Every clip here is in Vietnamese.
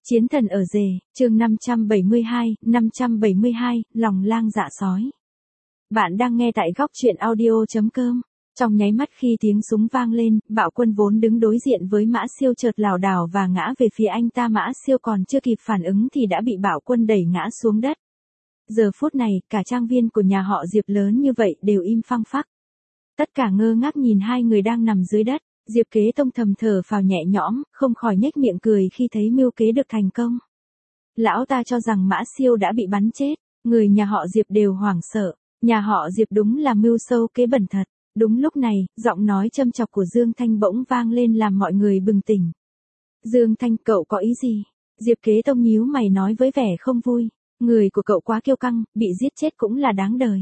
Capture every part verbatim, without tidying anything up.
Chiến thần ở rể, chương năm trăm bảy mươi hai, năm trăm bảy mươi hai, lòng lang dạ sói. Bạn đang nghe tại góc truyện audio chấm com. Trong nháy mắt khi tiếng súng vang lên, Bạo Quân vốn đứng đối diện với Mã Siêu chợt lảo đảo và ngã về phía anh ta. Mã Siêu còn chưa kịp phản ứng thì đã bị Bạo Quân đẩy ngã xuống đất. Giờ phút này, cả trang viên của nhà họ Diệp lớn như vậy đều im phăng phắc. Tất cả ngơ ngác nhìn hai người đang nằm dưới đất. Diệp Kế Tông thầm thở phào nhẹ nhõm, không khỏi nhếch miệng cười khi thấy mưu kế được thành công. Lão ta cho rằng Mã Siêu đã bị bắn chết, người nhà họ Diệp đều hoảng sợ, nhà họ Diệp đúng là mưu sâu kế bẩn thật. Đúng lúc này, giọng nói châm chọc của Dương Thanh bỗng vang lên làm mọi người bừng tỉnh. Dương Thanh, cậu có ý gì? Diệp Kế Tông nhíu mày nói với vẻ không vui, người của cậu quá kiêu căng, bị giết chết cũng là đáng đời.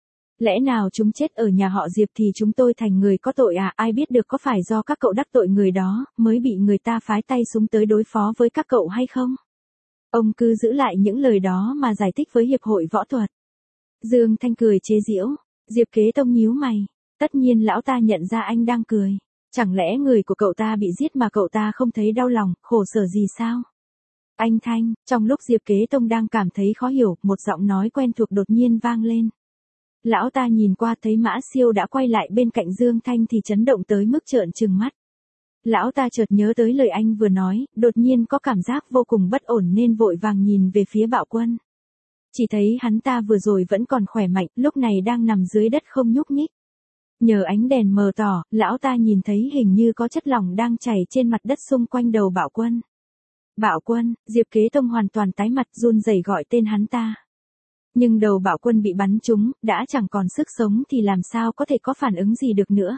Lẽ nào chúng chết ở nhà họ Diệp thì chúng tôi thành người có tội à? Ai biết được có phải do các cậu đắc tội người đó, mới bị người ta phái tay súng tới đối phó với các cậu hay không? Ông cứ giữ lại những lời đó mà giải thích với Hiệp hội Võ thuật. Dương Thanh cười chế giễu, Diệp Kế Tông nhíu mày, tất nhiên lão ta nhận ra anh đang cười. Chẳng lẽ người của cậu ta bị giết mà cậu ta không thấy đau lòng, khổ sở gì sao? Anh Thanh, trong lúc Diệp Kế Tông đang cảm thấy khó hiểu, một giọng nói quen thuộc đột nhiên vang lên. Lão ta nhìn qua thấy Mã Siêu đã quay lại bên cạnh Dương Thanh thì chấn động tới mức trợn trừng mắt. Lão ta chợt nhớ tới lời anh vừa nói, đột nhiên có cảm giác vô cùng bất ổn nên vội vàng nhìn về phía Bạo Quân. Chỉ thấy hắn ta vừa rồi vẫn còn khỏe mạnh, lúc này đang nằm dưới đất không nhúc nhích. Nhờ ánh đèn mờ tỏ, lão ta nhìn thấy hình như có chất lỏng đang chảy trên mặt đất xung quanh đầu Bạo Quân. Bạo Quân, Diệp Kế Tông hoàn toàn tái mặt run rẩy gọi tên hắn ta. Nhưng đầu Bạo Quân bị bắn trúng, đã chẳng còn sức sống thì làm sao có thể có phản ứng gì được nữa.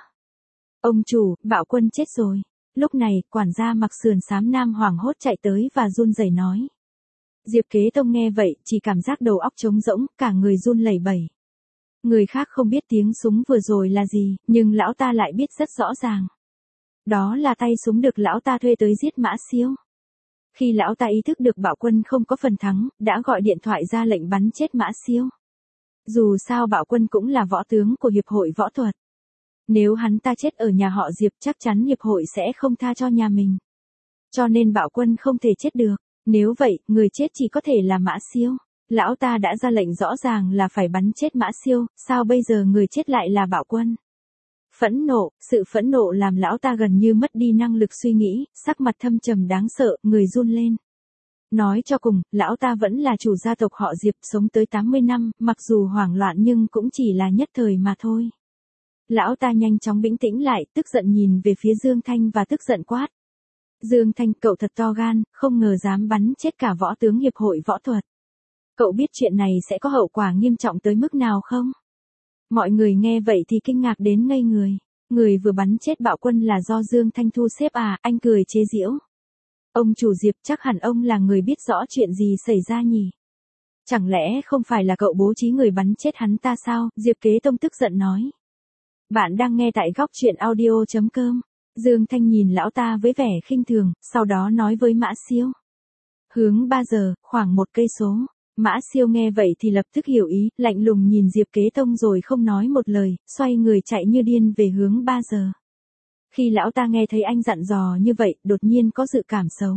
Ông chủ, Bạo Quân chết rồi. Lúc này, quản gia mặc sườn xám nam hoảng hốt chạy tới và run rẩy nói. Diệp Kế Tông nghe vậy, chỉ cảm giác đầu óc trống rỗng, cả người run lẩy bẩy. Người khác không biết tiếng súng vừa rồi là gì, nhưng lão ta lại biết rất rõ ràng. Đó là tay súng được lão ta thuê tới giết Mã Siêu. Khi lão ta ý thức được Bạo Quân không có phần thắng, đã gọi điện thoại ra lệnh bắn chết Mã Siêu. Dù sao Bạo Quân cũng là võ tướng của Hiệp hội Võ thuật. Nếu hắn ta chết ở nhà họ Diệp chắc chắn Hiệp hội sẽ không tha cho nhà mình. Cho nên Bạo Quân không thể chết được. Nếu vậy, người chết chỉ có thể là Mã Siêu. Lão ta đã ra lệnh rõ ràng là phải bắn chết Mã Siêu, sao bây giờ người chết lại là Bạo Quân? Phẫn nộ, sự phẫn nộ làm lão ta gần như mất đi năng lực suy nghĩ, sắc mặt thâm trầm đáng sợ, người run lên. Nói cho cùng, lão ta vẫn là chủ gia tộc họ Diệp, sống tới tám mươi năm, mặc dù hoảng loạn nhưng cũng chỉ là nhất thời mà thôi. Lão ta nhanh chóng bình tĩnh lại, tức giận nhìn về phía Dương Thanh và tức giận quát. Dương Thanh, cậu thật to gan, không ngờ dám bắn chết cả võ tướng Hiệp hội Võ thuật. Cậu biết chuyện này sẽ có hậu quả nghiêm trọng tới mức nào không? Mọi người nghe vậy thì kinh ngạc đến ngây người. Người vừa bắn chết Bạo Quân là do Dương Thanh thu xếp à? Anh cười chế giễu. Ông chủ Diệp, chắc hẳn ông là người biết rõ chuyện gì xảy ra nhỉ? Chẳng lẽ không phải là cậu bố trí người bắn chết hắn ta sao? Diệp Kế Tông tức giận nói. Bạn đang nghe tại góc truyện audio chấm com. Dương Thanh nhìn lão ta với vẻ khinh thường, sau đó nói với Mã Siêu. Hướng ba giờ, khoảng một cây số. Mã Siêu nghe vậy thì lập tức hiểu ý, lạnh lùng nhìn Diệp Kế Tông rồi không nói một lời, xoay người chạy như điên về hướng ba giờ. Khi lão ta nghe thấy anh dặn dò như vậy, đột nhiên có dự cảm xấu.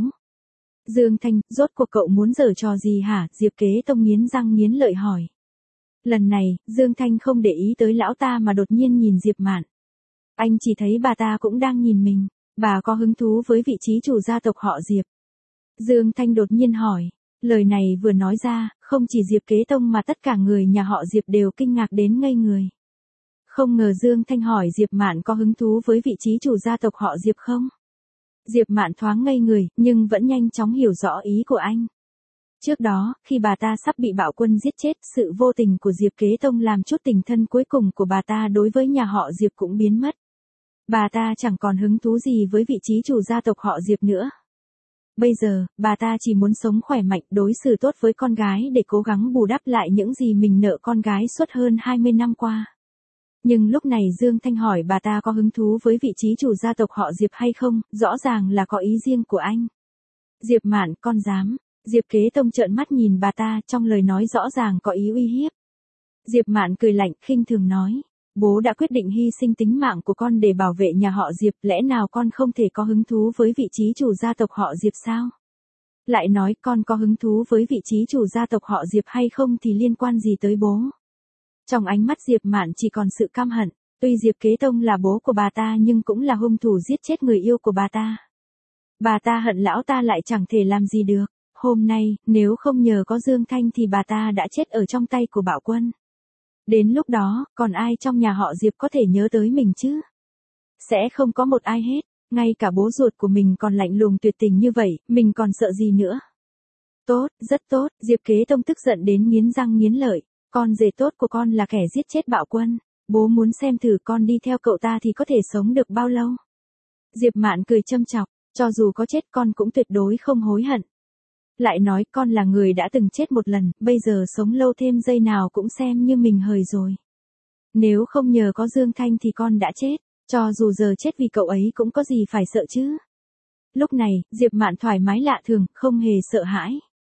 Dương Thanh, rốt cuộc cậu muốn giở trò gì hả? Diệp Kế Tông nghiến răng nghiến lợi hỏi. Lần này, Dương Thanh không để ý tới lão ta mà đột nhiên nhìn Diệp Mạn. Anh chỉ thấy bà ta cũng đang nhìn mình, bà có hứng thú với vị trí chủ gia tộc họ Diệp. Dương Thanh đột nhiên hỏi. Lời này vừa nói ra, không chỉ Diệp Kế Tông mà tất cả người nhà họ Diệp đều kinh ngạc đến ngây người. Không ngờ Dương Thanh hỏi Diệp Mạn có hứng thú với vị trí chủ gia tộc họ Diệp không? Diệp Mạn thoáng ngây người, nhưng vẫn nhanh chóng hiểu rõ ý của anh. Trước đó, khi bà ta sắp bị Bạo Quân giết chết, sự vô tình của Diệp Kế Tông làm chút tình thân cuối cùng của bà ta đối với nhà họ Diệp cũng biến mất. Bà ta chẳng còn hứng thú gì với vị trí chủ gia tộc họ Diệp nữa. Bây giờ, bà ta chỉ muốn sống khỏe mạnh, đối xử tốt với con gái để cố gắng bù đắp lại những gì mình nợ con gái suốt hơn hai mươi năm qua. Nhưng lúc này Dương Thanh hỏi bà ta có hứng thú với vị trí chủ gia tộc họ Diệp hay không, rõ ràng là có ý riêng của anh. Diệp Mạn, con dám. Diệp Kế Tông trợn mắt nhìn bà ta, trong lời nói rõ ràng có ý uy hiếp. Diệp Mạn cười lạnh, khinh thường nói. Bố đã quyết định hy sinh tính mạng của con để bảo vệ nhà họ Diệp, lẽ nào con không thể có hứng thú với vị trí chủ gia tộc họ Diệp sao? Lại nói con có hứng thú với vị trí chủ gia tộc họ Diệp hay không thì liên quan gì tới bố. Trong ánh mắt Diệp Mạn chỉ còn sự căm hận, tuy Diệp Kế Tông là bố của bà ta nhưng cũng là hung thủ giết chết người yêu của bà ta. Bà ta hận lão ta lại chẳng thể làm gì được. Hôm nay, nếu không nhờ có Dương Thanh thì bà ta đã chết ở trong tay của Bảo Quân. Đến lúc đó, còn ai trong nhà họ Diệp có thể nhớ tới mình chứ? Sẽ không có một ai hết, ngay cả bố ruột của mình còn lạnh lùng tuyệt tình như vậy, mình còn sợ gì nữa? Tốt, rất tốt, Diệp Kế Tông tức giận đến nghiến răng nghiến lợi, con rể tốt của con là kẻ giết chết Bảo Quân, bố muốn xem thử con đi theo cậu ta thì có thể sống được bao lâu? Diệp Mạn cười châm chọc, cho dù có chết con cũng tuyệt đối không hối hận. Lại nói con là người đã từng chết một lần, bây giờ sống lâu thêm giây nào cũng xem như mình hời rồi. Nếu không nhờ có Dương Thanh thì con đã chết, cho dù giờ chết vì cậu ấy cũng có gì phải sợ chứ. Lúc này, Diệp Mạn thoải mái lạ thường, không hề sợ hãi.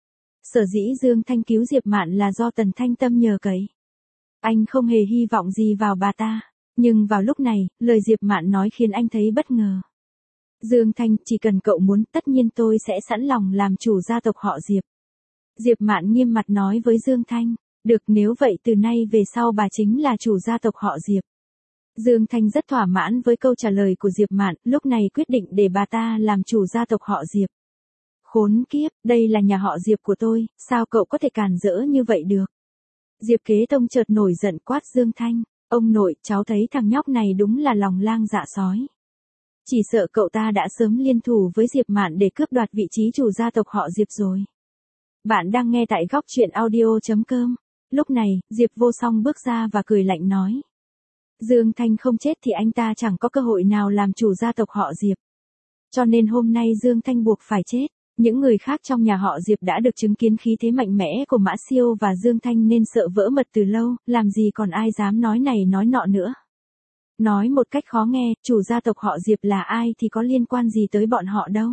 Sở dĩ Dương Thanh cứu Diệp Mạn là do Tần Thanh Tâm nhờ cậy. Anh không hề hy vọng gì vào bà ta, nhưng vào lúc này, lời Diệp Mạn nói khiến anh thấy bất ngờ. Dương Thanh, chỉ cần cậu muốn, tất nhiên tôi sẽ sẵn lòng làm chủ gia tộc họ Diệp. Diệp Mạn nghiêm mặt nói với Dương Thanh, được, nếu vậy từ nay về sau bà chính là chủ gia tộc họ Diệp. Dương Thanh rất thỏa mãn với câu trả lời của Diệp Mạn, lúc này quyết định để bà ta làm chủ gia tộc họ Diệp. Khốn kiếp, đây là nhà họ Diệp của tôi, sao cậu có thể cản rỡ như vậy được? Diệp Kế Tông chợt nổi giận quát Dương Thanh, ông nội, cháu thấy thằng nhóc này đúng là lòng lang dạ sói. Chỉ sợ cậu ta đã sớm liên thủ với Diệp Mạn để cướp đoạt vị trí chủ gia tộc họ Diệp rồi. Bạn đang nghe tại góc truyện audio chấm com. Lúc này, Diệp Vô Song bước ra và cười lạnh nói. Dương Thanh không chết thì anh ta chẳng có cơ hội nào làm chủ gia tộc họ Diệp. Cho nên hôm nay Dương Thanh buộc phải chết. Những người khác trong nhà họ Diệp đã được chứng kiến khí thế mạnh mẽ của Mã Siêu và Dương Thanh nên sợ vỡ mật từ lâu, làm gì còn ai dám nói này nói nọ nữa. Nói một cách khó nghe, chủ gia tộc họ Diệp là ai thì có liên quan gì tới bọn họ đâu.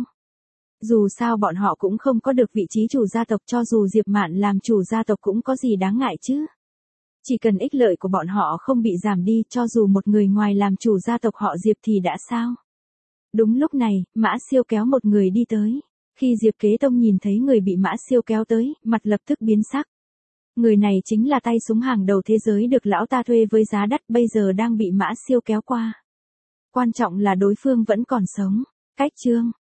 Dù sao bọn họ cũng không có được vị trí chủ gia tộc, cho dù Diệp Mạn làm chủ gia tộc cũng có gì đáng ngại chứ. Chỉ cần ích lợi của bọn họ không bị giảm đi, cho dù một người ngoài làm chủ gia tộc họ Diệp thì đã sao. Đúng lúc này, Mã Siêu kéo một người đi tới. Khi Diệp Kế Tông nhìn thấy người bị Mã Siêu kéo tới, mặt lập tức biến sắc. Người này chính là tay súng hàng đầu thế giới được lão ta thuê với giá đắt, bây giờ đang bị Mã Siêu kéo qua. Quan trọng là đối phương vẫn còn sống. Cách chương